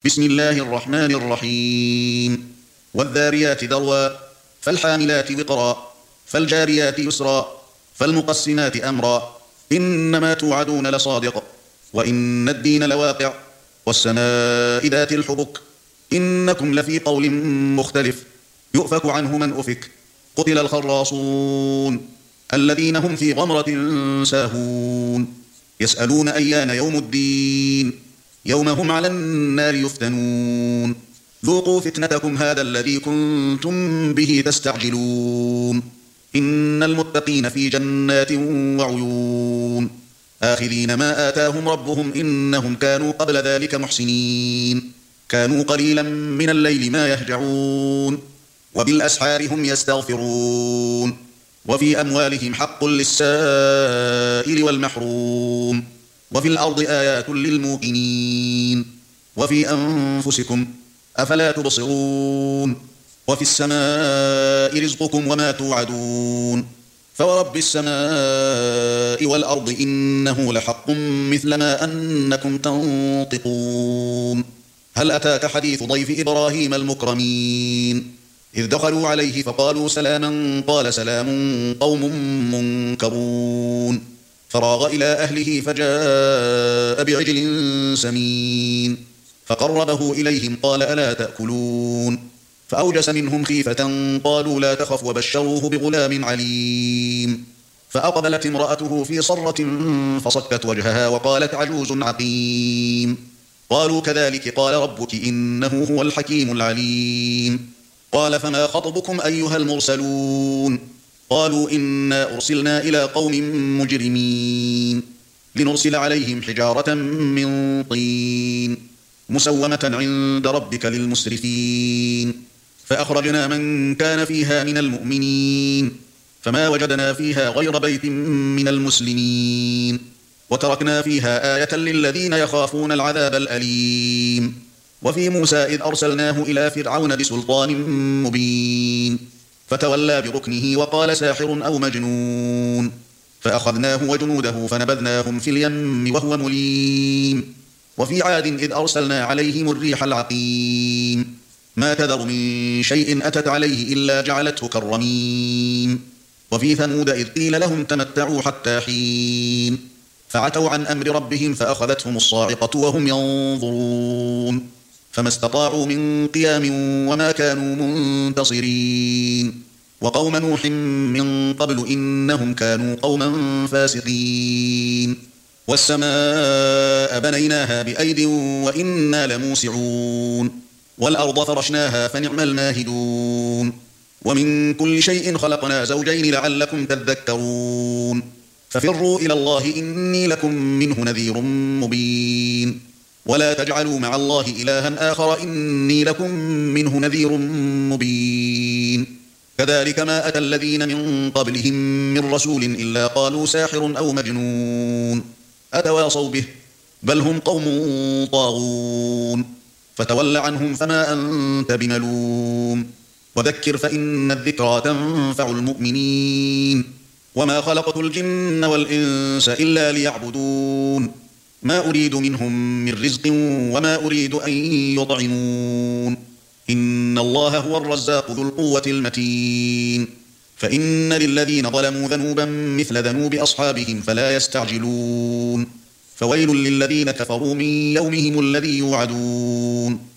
بسم الله الرحمن الرحيم والذاريات ذروا فالحاملات وقرا فالجاريات يسرا فالمقسمات أمرا إنما توعدون لصادق وإن الدين لواقع والسماء ذات الحبك إنكم لفي قول مختلف يؤفك عنه من أفك قتل الخراصون الذين هم في غمرة ساهون يسألون أيان يوم الدين يوم هم على النار يفتنون ذوقوا فتنتكم هذا الذي كنتم به تستعجلون إن المتقين في جنات وعيون آخذين ما آتاهم ربهم إنهم كانوا قبل ذلك محسنين كانوا قليلا من الليل ما يهجعون وبالأسحار هم يستغفرون وفي أموالهم حق للسائل والمحروم وفي الأرض آيات للموقنين وفي أنفسكم أفلا تبصرون وفي السماء رزقكم وما توعدون فورب السماء والأرض إنه لحق مثل ما أنكم تنطقون هل أتاك حديث ضيف إبراهيم المكرمين إذ دخلوا عليه فقالوا سلاما قال سلام قوم منكرون فراغ إلى أهله فجاء بعجل سمين فقربه إليهم قال ألا تأكلون فأوجس منهم خيفة قالوا لا تخف وبشروه بغلام عليم فأقبلت امرأته في صرة فصكت وجهها وقالت عجوز عقيم قالوا كذلك قال ربك إنه هو الحكيم العليم قال فما خطبكم أيها المرسلون قالوا إنا أرسلنا إلى قوم مجرمين لنرسل عليهم حجارة من طين مسومة عند ربك للمسرفين فأخرجنا من كان فيها من المؤمنين فما وجدنا فيها غير بيت من المسلمين وتركنا فيها آية للذين يخافون العذاب الأليم وفي موسى إذ أرسلناه إلى فرعون بسلطان مبين فتولى بركنه وقال ساحر أو مجنون فأخذناه وجنوده فنبذناهم في اليم وهو مليم وفي عاد إذ أرسلنا عليهم الريح العقيم ما تذر من شيء أتت عليه إلا جعلته كالرميم وفي ثمود إذ قيل لهم تمتعوا حتى حين فعتوا عن أمر ربهم فأخذتهم الصاعقة وهم ينظرون فما استطاعوا من قيام وما كانوا منتصرين وقوم نوح من قبل إنهم كانوا قوما فاسقين والسماء بنيناها بأيد وإنا لموسعون والأرض فرشناها فنعم الماهدون ومن كل شيء خلقنا زوجين لعلكم تذكرون ففروا إلى الله إني لكم منه نذير مبين ولا تجعلوا مع الله إلها آخر إني لكم منه نذير مبين كذلك ما أتى الذين من قبلهم من رسول إلا قالوا ساحر أو مجنون أتواصوا به بل هم قوم طاغون فتول عنهم فما أنت بملوم وذكر فإن الذكرى تنفع المؤمنين وما خلقت الجن والإنس إلا ليعبدون ما أريد منهم من رزق وما أريد أن يطعمون إن الله هو الرزاق ذو القوة المتين فإن للذين ظلموا ذنوبا مثل ذنوب أصحابهم فلا يستعجلون فويل للذين كفروا من يومهم الذي يوعدون